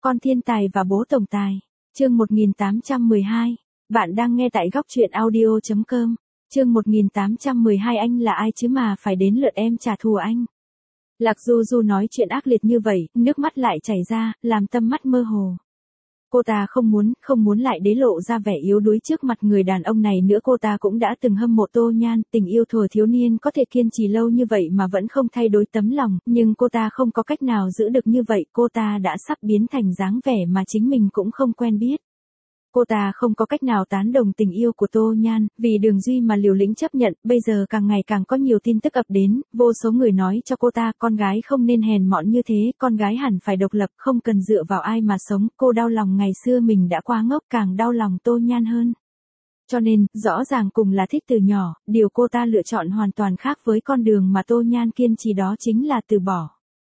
Con thiên tài và bố tổng tài. Chương 1812. Bạn đang nghe tại góc truyện audio.com. Chương 1812 anh là ai chứ mà phải đến lượt em trả thù anh. Lạc Du Du nói chuyện ác liệt như vậy, nước mắt lại chảy ra, làm Tâm mắt mơ hồ. Cô ta không muốn lại đế lộ ra vẻ yếu đuối trước mặt người đàn ông này nữa. Cô ta cũng đã từng hâm mộ Tô Nhan, tình yêu thuở thiếu niên có thể kiên trì lâu như vậy mà vẫn không thay đổi tấm lòng, nhưng cô ta không có cách nào giữ được như vậy. Cô ta đã sắp biến thành dáng vẻ mà chính mình cũng không quen biết. Cô ta không có cách nào tán đồng tình yêu của Tô Nhan, vì Đường Duy mà liều lĩnh chấp nhận. Bây giờ càng ngày càng có nhiều tin tức ập đến, vô số người nói cho cô ta con gái không nên hèn mọn như thế, con gái hẳn phải độc lập, không cần dựa vào ai mà sống. Cô đau lòng ngày xưa mình đã quá ngốc, càng đau lòng Tô Nhan hơn. Cho nên, rõ ràng cùng là thích từ nhỏ, điều cô ta lựa chọn hoàn toàn khác với con đường mà Tô Nhan kiên trì, đó chính là từ bỏ.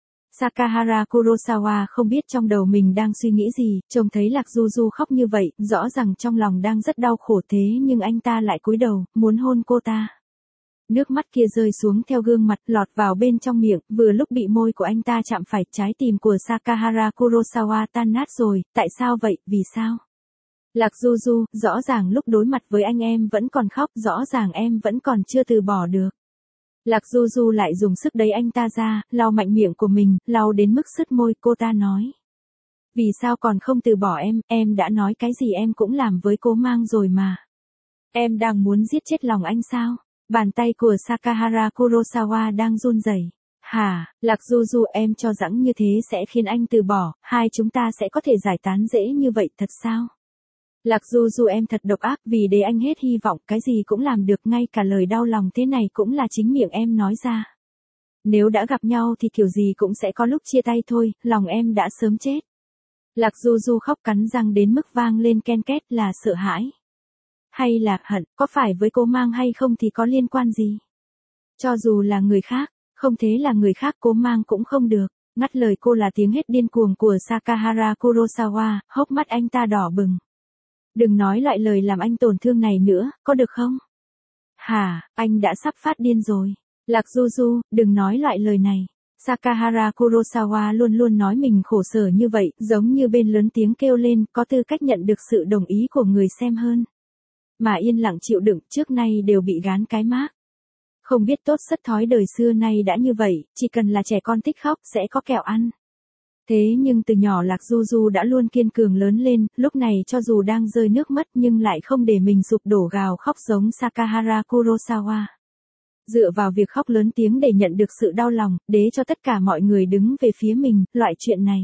Sakahara Kurosawa không biết trong đầu mình đang suy nghĩ gì, trông thấy Lạc Du Du khóc như vậy, rõ ràng trong lòng đang rất đau khổ, thế nhưng anh ta lại cúi đầu, muốn hôn cô ta. Nước mắt kia rơi xuống theo gương mặt, lọt vào bên trong miệng, vừa lúc bị môi của anh ta chạm phải. Trái tim của Sakahara Kurosawa tan nát rồi. Tại sao vậy, vì sao? Lạc Du Du, rõ ràng lúc đối mặt với anh em vẫn còn khóc, rõ ràng em vẫn còn chưa từ bỏ được. Lạc Du Du lại dùng sức đẩy anh ta ra, lau mạnh miệng của mình, lau đến mức sứt môi. Cô ta nói. Vì sao còn không từ bỏ em đã nói cái gì em cũng làm với Cố Mang rồi mà. Em đang muốn giết chết lòng anh sao? Bàn tay của Sakahara Kurosawa đang run rẩy. Hả, Lạc Du Du, em cho rằng như thế sẽ khiến anh từ bỏ, hai chúng ta sẽ có thể giải tán dễ như vậy thật sao? Lạc Du Du, em thật độc ác, vì để anh hết hy vọng, cái gì cũng làm được, ngay cả lời đau lòng thế này cũng là chính miệng em nói ra. Nếu đã gặp nhau thì kiểu gì cũng sẽ có lúc chia tay thôi, lòng em đã sớm chết. Lạc Du Du khóc cắn răng đến mức vang lên ken két, là sợ hãi. Hay là hận, có phải với Cố Mang hay không thì có liên quan gì? Cho dù là người khác, không thế là người khác Cố Mang cũng không được. Ngắt lời cô là tiếng hét điên cuồng của Sakahara Kurosawa, hốc mắt anh ta đỏ bừng. Đừng nói loại lời làm anh tổn thương này nữa, có được không? Hả, anh đã sắp phát điên rồi. Lạc Du Du, đừng nói loại lời này. Sakahara Kurosawa luôn luôn nói mình khổ sở như vậy, giống như bên lớn tiếng kêu lên, có tư cách nhận được sự đồng ý của người xem hơn. Mà yên lặng chịu đựng, trước nay đều bị gán cái mác. Không biết tốt xất thói đời xưa nay đã như vậy, chỉ cần là trẻ con thích khóc sẽ có kẹo ăn. Thế nhưng từ nhỏ Lạc Du Du đã luôn kiên cường lớn lên, lúc này cho dù đang rơi nước mắt nhưng lại không để mình sụp đổ gào khóc giống Sakahara Kurosawa. Dựa vào việc khóc lớn tiếng để nhận được sự đau lòng, để cho tất cả mọi người đứng về phía mình, loại chuyện này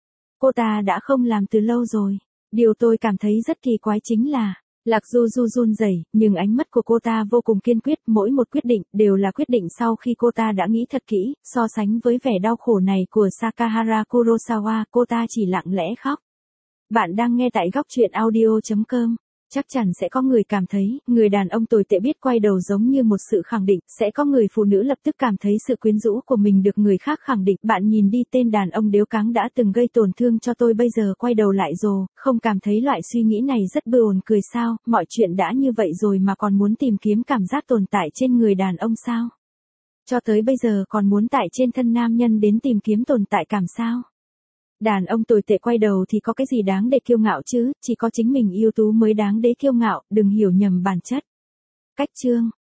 cô ta đã không làm từ lâu rồi. Điều tôi cảm thấy rất kỳ quái chính là, Lạc Du Du run rẩy, nhưng ánh mắt của cô ta vô cùng kiên quyết, mỗi một quyết định đều là quyết định sau khi cô ta đã nghĩ thật kỹ. So sánh với vẻ đau khổ này của Sakahara Kurosawa, cô ta chỉ lặng lẽ khóc. Bạn đang nghe tại góc truyện audio.com. Chắc chắn sẽ có người cảm thấy, người đàn ông tồi tệ biết quay đầu giống như một sự khẳng định, sẽ có người phụ nữ lập tức cảm thấy sự quyến rũ của mình được người khác khẳng định. Bạn nhìn đi, tên đàn ông đếu cáng đã từng gây tổn thương cho tôi bây giờ quay đầu lại rồi, không cảm thấy loại suy nghĩ này rất buồn cười sao? Mọi chuyện đã như vậy rồi mà còn muốn tìm kiếm cảm giác tồn tại trên người đàn ông sao? Cho tới bây giờ còn muốn tại trên thân nam nhân đến tìm kiếm tồn tại cảm sao? Đàn ông tồi tệ quay đầu thì có cái gì đáng để kiêu ngạo chứ, chỉ có chính mình ưu tú mới đáng để kiêu ngạo, đừng hiểu nhầm bản chất. Cách chương